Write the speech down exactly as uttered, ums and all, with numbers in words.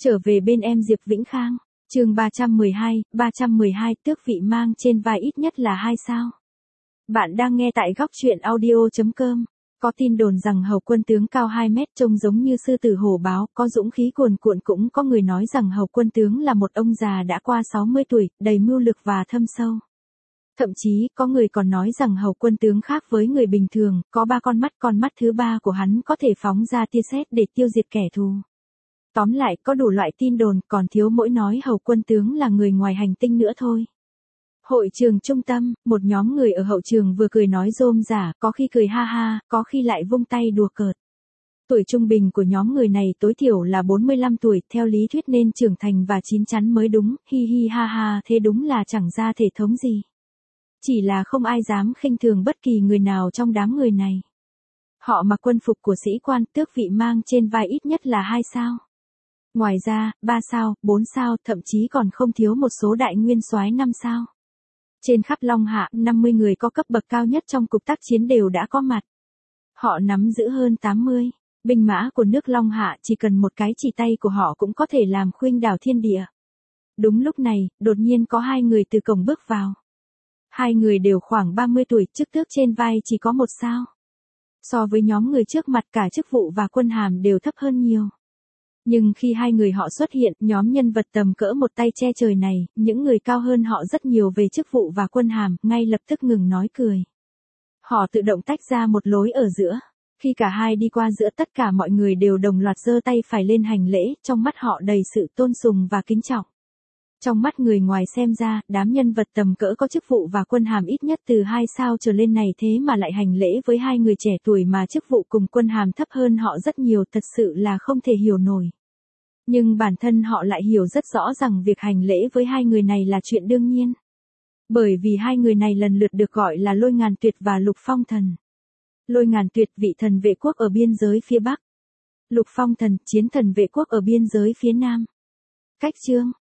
Trở về bên em Diệp Vĩnh Khang, chương ba trăm mười hai, ba trăm mười hai tước vị mang trên vai ít nhất là hai sao. Bạn đang nghe tại góc truyện audio chấm com. Có tin đồn rằng Hầu Quân Tướng cao hai mét trông giống như sư tử hổ báo, có dũng khí cuồn cuộn, cũng có người nói rằng Hầu Quân Tướng là một ông già đã qua sáu mươi tuổi, đầy mưu lược và thâm sâu. Thậm chí, có người còn nói rằng Hầu Quân Tướng khác với người bình thường, có ba con mắt, con mắt thứ ba của hắn có thể phóng ra tia sét để tiêu diệt kẻ thù. Tóm lại, có đủ loại tin đồn, còn thiếu mỗi nói Hầu Quân Tướng là người ngoài hành tinh nữa thôi. Hội trường trung tâm, một nhóm người ở hậu trường vừa cười nói rôm rả, có khi cười ha ha, có khi lại vung tay đùa cợt. Tuổi trung bình của nhóm người này tối thiểu là bốn mươi lăm tuổi, theo lý thuyết nên trưởng thành và chín chắn mới đúng, hi hi ha ha, thế đúng là chẳng ra thể thống gì. Chỉ là không ai dám khinh thường bất kỳ người nào trong đám người này. Họ mặc quân phục của sĩ quan, tước vị mang trên vai ít nhất là hai sao. Ngoài ra, ba sao, bốn sao, thậm chí còn không thiếu một số đại nguyên soái năm sao. Trên khắp Long Hạ, năm mươi người có cấp bậc cao nhất trong cục tác chiến đều đã có mặt. Họ nắm giữ hơn tám mươi binh mã của nước Long Hạ, chỉ cần một cái chỉ tay của họ cũng có thể làm khuynh đảo thiên địa. Đúng lúc này, đột nhiên có hai người từ cổng bước vào. Hai người đều khoảng ba mươi tuổi, chức tước trên vai chỉ có một sao. So với nhóm người trước mặt, cả chức vụ và quân hàm đều thấp hơn nhiều. Nhưng khi hai người họ xuất hiện, nhóm nhân vật tầm cỡ một tay che trời này, những người cao hơn họ rất nhiều về chức vụ và quân hàm, ngay lập tức ngừng nói cười. Họ tự động tách ra một lối ở giữa. Khi cả hai đi qua giữa, tất cả mọi người đều đồng loạt giơ tay phải lên hành lễ, trong mắt họ đầy sự tôn sùng và kính trọng. Trong mắt người ngoài xem ra, đám nhân vật tầm cỡ có chức vụ và quân hàm ít nhất từ hai sao trở lên này thế mà lại hành lễ với hai người trẻ tuổi mà chức vụ cùng quân hàm thấp hơn họ rất nhiều, thật sự là không thể hiểu nổi. Nhưng bản thân họ lại hiểu rất rõ rằng việc hành lễ với hai người này là chuyện đương nhiên. Bởi vì hai người này lần lượt được gọi là Lôi Ngàn Tuyệt và Lục Phong Thần. Lôi Ngàn Tuyệt, vị thần vệ quốc ở biên giới phía Bắc. Lục Phong Thần, chiến thần vệ quốc ở biên giới phía Nam. Cách chương